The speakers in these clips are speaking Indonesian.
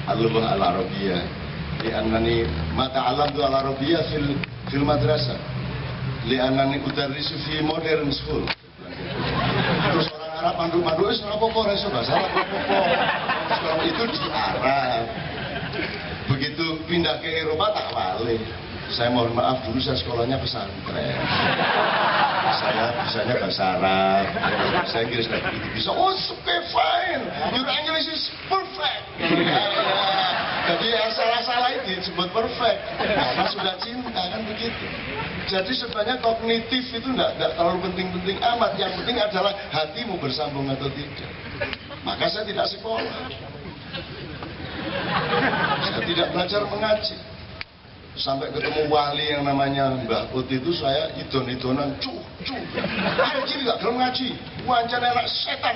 اللغة العربية لأنني ما تعلمت العربية في المدرسة لأنني أدرس في modern school. Terus orang Arab mandu-mandu, apa-apa, reso bahasa Arab, apa-apa. Sekarang itu di Arab. Begitu pindah ke Eropa tak balik. Saya mohon maaf, dulu saya sekolahnya pesantren. Saya bisanya bahasa Arab, saya Inggris nggak begitu bisa. Oh, okay, fine, your English is perfect. Jadi yang salah-salah itu disebut perfect, karena sudah cinta kan begitu. Jadi sebenarnya kognitif itu nggak terlalu penting-penting amat. Yang penting adalah hatimu bersambung atau tidak. Maka saya tidak sekolah, saya tidak belajar mengaji. Sampai ketemu wali yang namanya Mbah Ut itu saya idon-idonan, ngaji nggak gelem ngaji, wancana anak setan,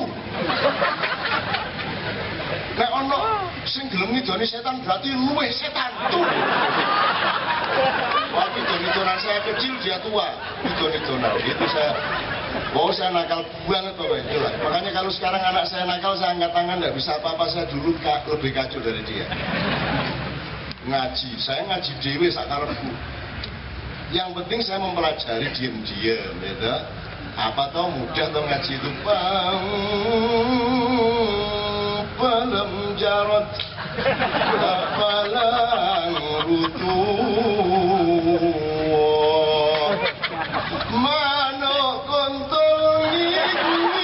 Nek ono sing gelem ngidoni setan berarti luweh setan, Waktu idon-idonan saya kecil dia tua, idon-idonan, itu saya, saya nakal banget pokoknya itulah. Makanya kalau sekarang anak saya nakal, saya angkat tangan, nggak bisa apa-apa, saya dulu lebih kacau dari dia. Ngaji, saya ngaji dewe sakarepku. Yang penting saya mempelajari diam-diam, ya. Apa tau mudah tau ngaji itu. Belum jarot, apalang rutu, mano kontol ini.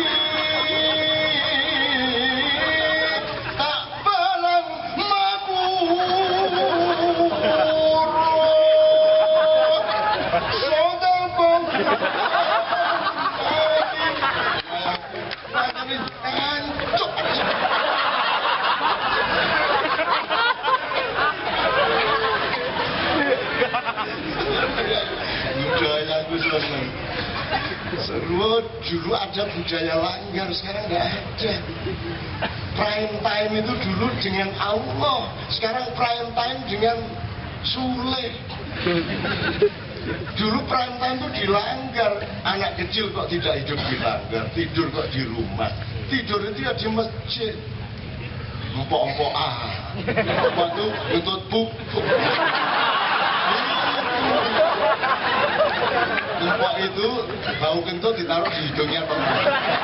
Budayaku senang. Seru, dulu ada budaya langgar, sekarang nggak ada. Prime time itu dulu dengan Allah, sekarang prime time dengan Sule. Dulu prime time itu dilanggar. Anak kecil kok tidak hidup dilanggar, tidur kok di rumah. Tidur itu ya di masjid. Empok-empok empok itu untuk buku. Empok itu bau kentut ditaruh di hidungnya teman.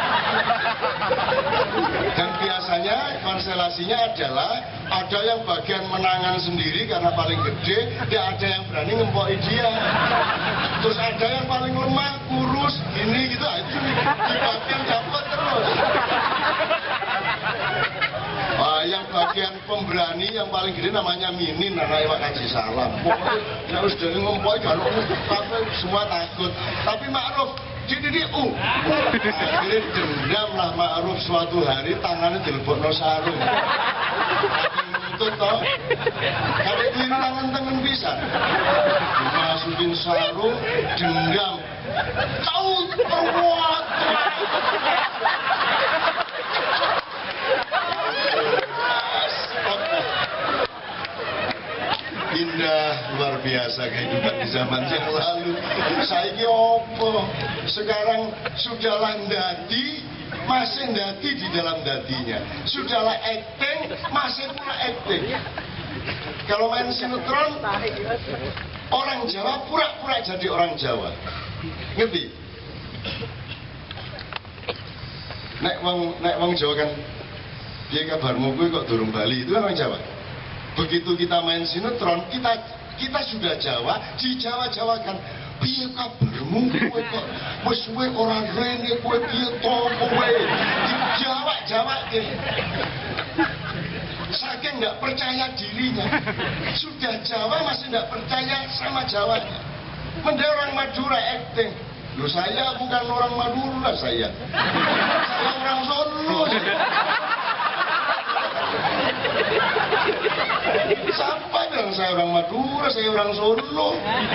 Dan biasanya konstelasinya adalah ada yang bagian menangan sendiri karena paling gede, tidak ada yang berani ngempoi dia. Terus ada yang paling lemah, kurus, ini gitu, itu di bagian dapat terus. Yang bagian pemberani yang paling gede namanya Minin, anak Iwak Haji Salam. Pokoknya harus dari ngempoi, kalau semua takut. Tapi Ma'ruf, akhirnya dendam lah Ma'ruf suatu hari tangannya dilebokno sarung. Menuntut toh, kalau itu tangan-tangan bisa. Dimasukin sarung, dendam. Kau perbuat. Indah, luar biasa kehidupan di zaman yang lalu. Saiki opo? Sekarang sudahlah ndadi, masih ndadi di dalam dadinya. Sudahlah acting, masih pula acting. Kalau main sinetron, orang Jawa pura-pura jadi orang Jawa. Ngerti? Nek wong Jawa kan, dia kabarmu kuwi kok durung Bali, itu kan orang Jawa. Begitu kita main sinetron, kita sudah Jawa, di Jawa-Jawakan. Piye kabarmu kowe kok wis suwe ora rene, kowe piye to kowe? Di Jawa-Jawake. Saking nggak percaya dirinya. Sudah Jawa masih nggak percaya sama Jawanya. Mending orang Madura acting. Loh, saya bukan orang Madura, saya orang Solo. Siapa dong, saya orang Madura, saya orang Solo.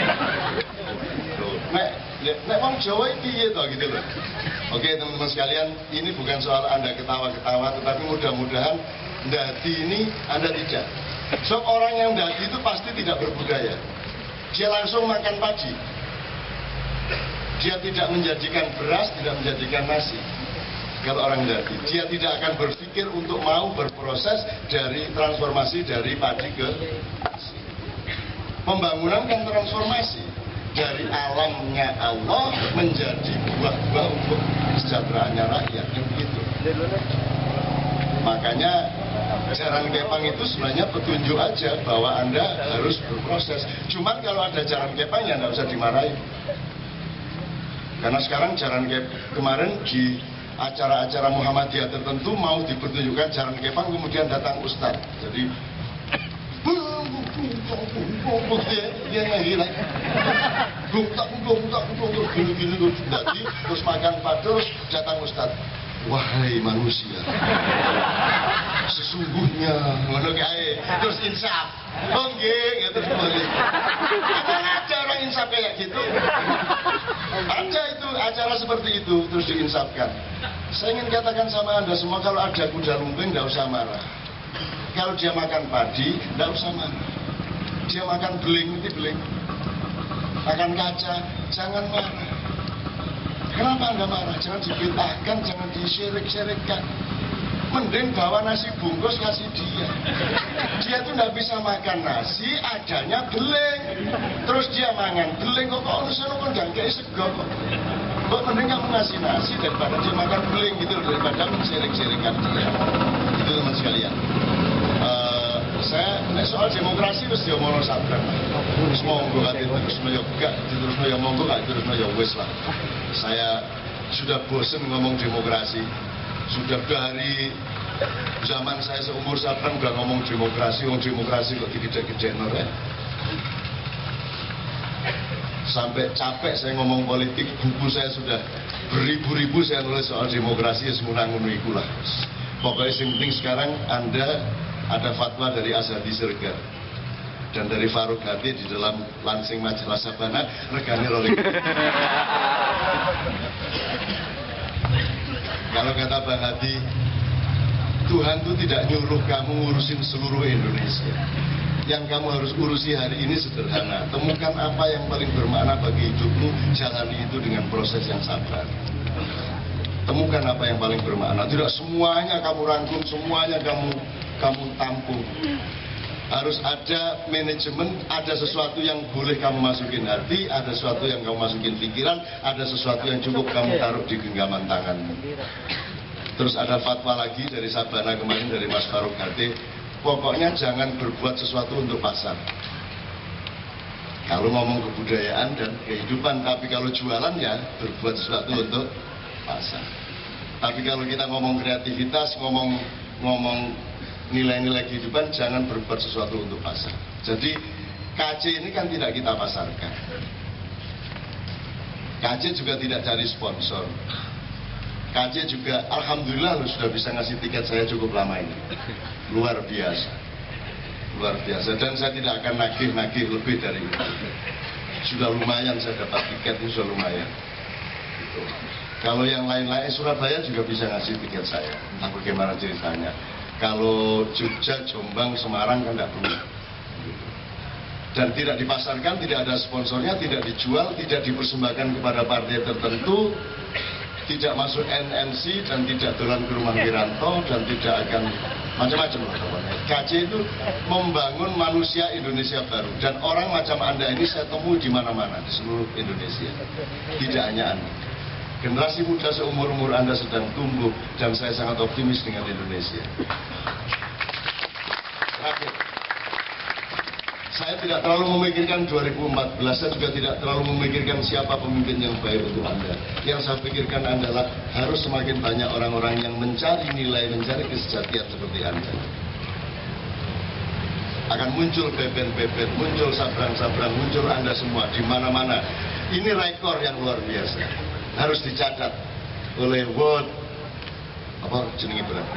Nek wong Jawa iki to gitu loh. Oke teman-teman sekalian, ini bukan soal Anda ketawa-ketawa, tetapi mudah-mudahan ndadi ini Anda tidak. So orang yang ndadi itu pasti tidak berbudaya. Dia langsung makan padi. Dia tidak menjadikan beras, tidak menjadikan nasi. Kalau orang Ngerti, dia tidak akan berpikir untuk mau berproses dari transformasi dari padi ke nasi. Pembangunan kan transformasi dari alamnya Allah menjadi buah-buah untuk kesejahteraannya rakyat, kan begitu. Makanya jaran kepang itu sebenarnya petunjuk aja bahwa Anda harus berproses. Cuman kalau ada jaran kepang ya nggak usah dimarahin. Karena sekarang jaran kemarin di acara-acara Muhammadiyah tertentu mau dipertunjukkan jaran kepang, kemudian datang ustadz. Jadi dia nyanyi lagi gini terus makan terus datang ustadz. Wahai manusia, sesungguhnya ngono kae terus insaf. Oh nggih, terus boleh. Ada orang insaf kayak gitu. Ada itu acara seperti itu terus diinsafkan. Saya ingin katakan sama Anda semua, kalau ada kuda lumping enggak usah marah. Kalau dia makan padi enggak usah marah. Dia makan beling, itu beling. Makan kaca, jangan marah. Kenapa Anda marah? Jangan dibid'ahkan, jangan disyirik-syirikkan. Mending bawa nasi bungkus kasih dia. Dia tuh nggak bisa makan nasi, adanya beling. Terus dia mangan beling, kok urusan kok nggak kayak sego kok. Kok mending kamu ngasih nasi daripada dia makan beling gitu, daripada mensyirik-syirikkan dia. Itu teman sekalian. Saya soal demokrasi mesti ngomong sabran. Terus monggo ati terus no yo gak, terus no yo monggo gak, terus no yo wis lah. Saya sudah bosen ngomong demokrasi. Sudah dari zaman saya seumur sabran udah ngomong demokrasi, demokrasi kok gede-gede ya. Sampai capek saya ngomong politik, buku saya sudah beribu-ribu saya nulis soal demokrasi, ya semua ngono iku lah. Pokoknya yang penting sekarang Anda ada fatwa dari Azhadi Siregar dan dari Faruk Hati di dalam lansing majalah Sabana regane rolling. Kalau kata Bang Hati, Tuhan itu tidak nyuruh kamu ngurusin seluruh Indonesia. Yang kamu harus urusi hari ini sederhana. Temukan apa yang paling bermakna bagi hidupmu, jalani itu dengan proses yang sabar. Temukan apa yang paling bermakna. Tidak semuanya kamu rangkum, semuanya kamu tampung. Harus ada manajemen, ada sesuatu yang boleh kamu masukin hati, ada sesuatu yang kamu masukin pikiran, ada sesuatu yang cukup kamu taruh di genggaman tanganmu. Terus ada fatwa lagi dari Sabana kemarin dari Mas Faruk Hati, pokoknya jangan berbuat sesuatu untuk pasar. Kalau ngomong kebudayaan dan kehidupan, tapi kalau jualan ya berbuat sesuatu untuk pasar. Tapi kalau kita ngomong kreativitas, ngomong nilai-nilai kehidupan, jangan berbuat sesuatu untuk pasar. Jadi KC ini kan tidak kita pasarkan. KC juga tidak cari sponsor. KC juga alhamdulillah sudah bisa ngasih tiket saya cukup lama ini. Luar biasa. Luar biasa. Dan saya tidak akan nagih lebih dari itu. Sudah lumayan saya dapat tiket, itu sudah lumayan. Gitu. Kalau yang lain-lain, Surabaya juga bisa ngasih tiket saya. Entah bagaimana ceritanya. Kalau Jogja, Jombang, Semarang kan tidak perlu. Dan tidak dipasarkan, tidak ada sponsornya, tidak dijual, tidak dipersembahkan kepada partai tertentu, tidak masuk NNC dan tidak dolan ke rumah Wiranto dan tidak akan macam-macam lah pokoknya. KC itu membangun manusia Indonesia baru, dan orang macam Anda ini saya temui di mana-mana di seluruh Indonesia. Tidak hanya Anda. Generasi muda seumur-umur Anda sedang tumbuh dan saya sangat optimis dengan Indonesia. Terakhir, saya tidak terlalu memikirkan 2014, saya juga tidak terlalu memikirkan siapa pemimpin yang baik untuk Anda. Yang saya pikirkan adalah harus semakin banyak orang-orang yang mencari nilai, mencari kesejatian seperti Anda. Akan muncul beben-beben, muncul sabrang-sabrang, muncul Anda semua di mana-mana. Ini rekor yang luar biasa. Harus dicatat oleh World apa jenenge berapa?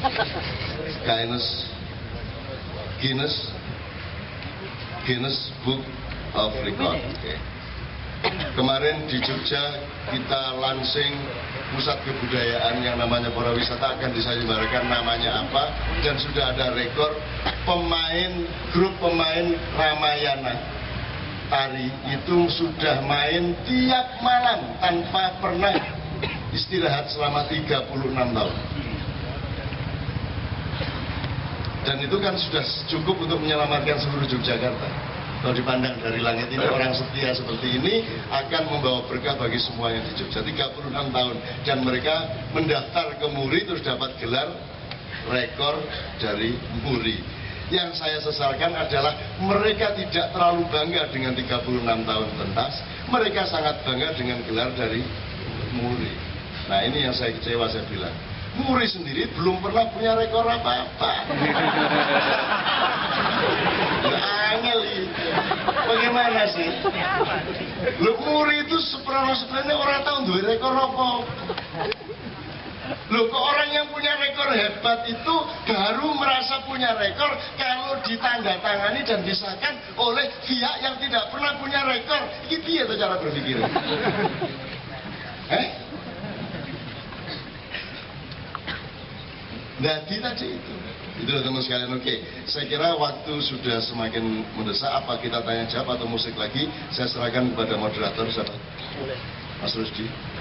Guinness Book of Record. Okay. Kemarin di Jogja kita launching pusat kebudayaan yang namanya para wisata, akan diselenggarakan namanya apa, dan sudah ada rekor grup pemain Ramayana tari itu sudah main tiap malam tanpa pernah istirahat selama 36 tahun. Dan itu kan sudah cukup untuk menyelamatkan seluruh Yogyakarta. Kalau dipandang dari langit ini, orang setia seperti ini akan membawa berkah bagi semuanya di Jogja. 36 tahun. Dan mereka mendaftar ke Muri terus dapat gelar rekor dari Muri. Yang saya sesalkan adalah mereka tidak terlalu bangga dengan 36 tahun pentas. Mereka sangat bangga dengan gelar dari Muri. Nah, ini yang saya kecewa, saya bilang. Muri sendiri belum pernah punya rekor apa-apa. Angel ini. Bagaimana sih? Loh, Muri itu sebenarnya orang tahu duwe rekor apa. Loh, kok orang yang punya rekor hebat itu baru merasa punya rekor kalau ditandatangani dan disahkan oleh pihak yang tidak pernah punya rekor. Ini dia tuh cara berpikir. Jadi tadi itu loh teman sekalian. Oke, saya kira waktu sudah semakin mendesak. Apa kita tanya jawab atau musik lagi? Saya serahkan kepada moderator, siapa? Mas Rusdi.